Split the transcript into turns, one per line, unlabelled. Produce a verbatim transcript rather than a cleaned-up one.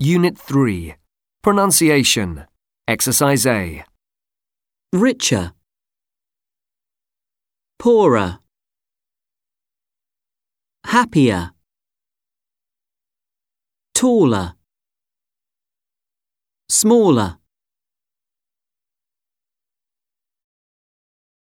Unit three. Pronunciation. Exercise A.
Richer. Poorer. Happier. Taller. Smaller.